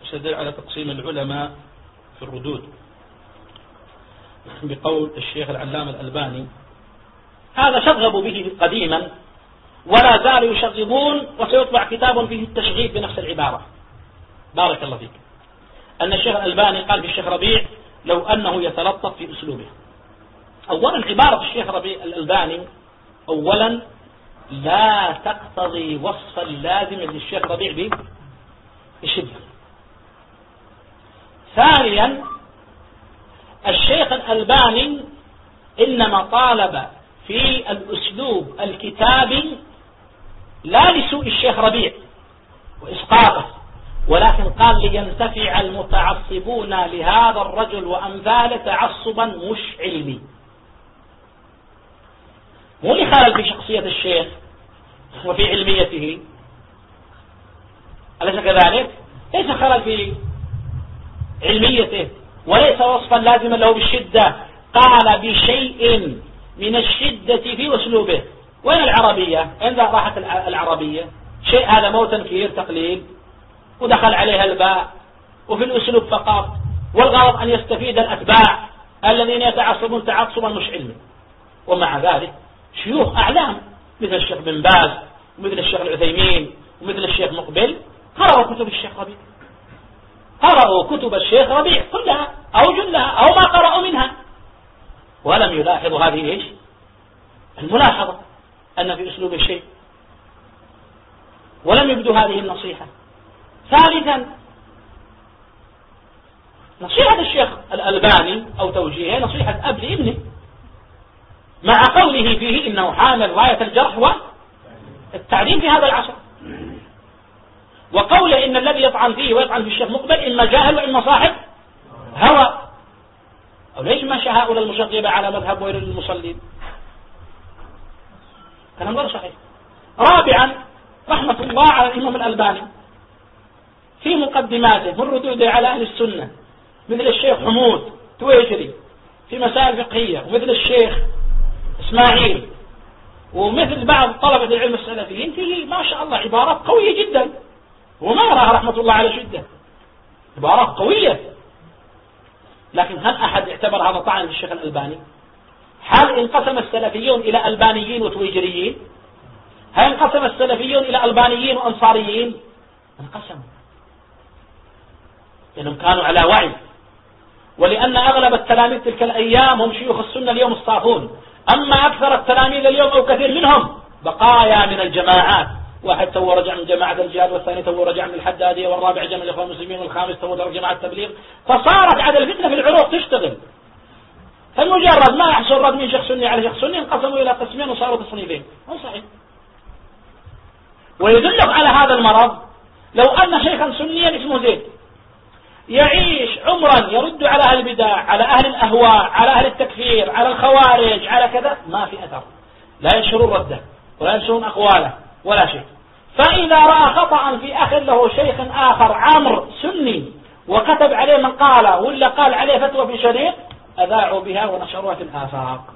يستدل على تقسيم العلماء في الردود بقول الشيخ العلامة الألباني: هذا شغبوا به قديما ولا زالوا يشغبون، وسيطبع كتاب فيه التشغيب بنفس العبارة. بارك الله فيك. أن الشيخ الألباني قال في الشيخ ربيع: لو أنه يتلطف في أسلوبه. أولا عبارة الشيخ ربيع الألباني أولا لا تقتضي وصفا لازما للشيخ ربيع بشدة. ثانيا الشيخ الألباني إنما طالب في الأسلوب الكتابي لا لسوء الشيخ ربيع وإسقاطه، ولكن قال لينتفع المتعصبون لهذا الرجل وأمثاله تعصبا مش علمي. مو لخلل في شخصية الشيخ وفي علميته، أليس كذلك؟ ليس خلل في علميته وليس وصفا لازما له بالشدة. قال بشيء من الشدة في أسلوبه. وين العربية؟ عند راحت العربية شيء هذا مو تنكير تقليل، ودخل عليها الباء وفي الأسلوب فقط، والغرض أن يستفيد الأتباع الذين يتعصبون تعصبا مش علمي. ومع ذلك شيوخ أعلام مثل الشيخ بن باز ومثل الشيخ العثيمين ومثل الشيخ مقبل قرأوا كتب الشيخ ربيع، قرأوا كتب الشيخ ربيع كلها أو جلها أو ما قرأوا منها، ولم يلاحظوا هذه إيش؟ الملاحظة أن في أسلوب الشيء، ولم يبدوا هذه النصيحة. ثالثا نصيحة الشيخ الألباني أو توجيهه نصيحة أب لابنه، مع قوله فيه إنه حامل راية الجرح والتعليم في هذا العصر، وقوله إن الذي يطعن فيه ويطعن في الشيخ مقبل إما جاهل وإما صاحب هوى، أو ليش مشى هؤلاء المشغبة على مذهب ويل للمصلين؟ كلام غير صحيح. رابعا رحمة الله على الإمام الألباني في مقدماته من ردوده على أهل السنة، مثل الشيخ حمود تويجري في مسائل فقهية، ومثل الشيخ إسماعيل، ومثل بعض طلبة العلم السلفيين، فيه ما شاء الله عبارات قوية جدا، وما يراها رحمة الله على شدة، عبارات قوية. لكن هل أحد اعتبر هذا طعن في الشيخ الألباني؟ هل انقسم السلفيون إلى ألبانيين وتويجريين؟ هل انقسم السلفيون إلى ألبانيين وأنصاريين؟ انقسموا لأنهم كانوا على وعي، ولأن أغلب التلاميذ تلك الأيام هم شيوخ السنة اليوم الصافون. أما أكثر التلاميذ اليوم أو كثير منهم بقايا من الجماعات، واحد تو رجع من جماعة الجهاد، والثاني تو رجع من الحدادية، والرابع جمع الإخوان المسلمين، والخامس تو رجع جماعة التبليغ. فصارت عاد الفتنة في العروق تشتغل، فمجرد ما يحصل رد من شيخ سني على شيخ سني انقسموا إلى قسمين وصاروا تصنيفين. مو صحيح. ويدلك على هذا المرض لو أن شيخا سنيا اسمه زيد يعيش عمرا يرد على أهل البدع، على أهل الأهواء، على أهل التكفير، على الخوارج، على كذا، ما في أثر، لا ينشرون رده ولا ينشرون أقواله ولا شيء. فإذا رأى خطأ في أخ له شيخ آخر عمرو سني وكتب عليه من قال ولا قال عليه فتوى في شريط، أذاعوا بها ونشروها في الآفاق.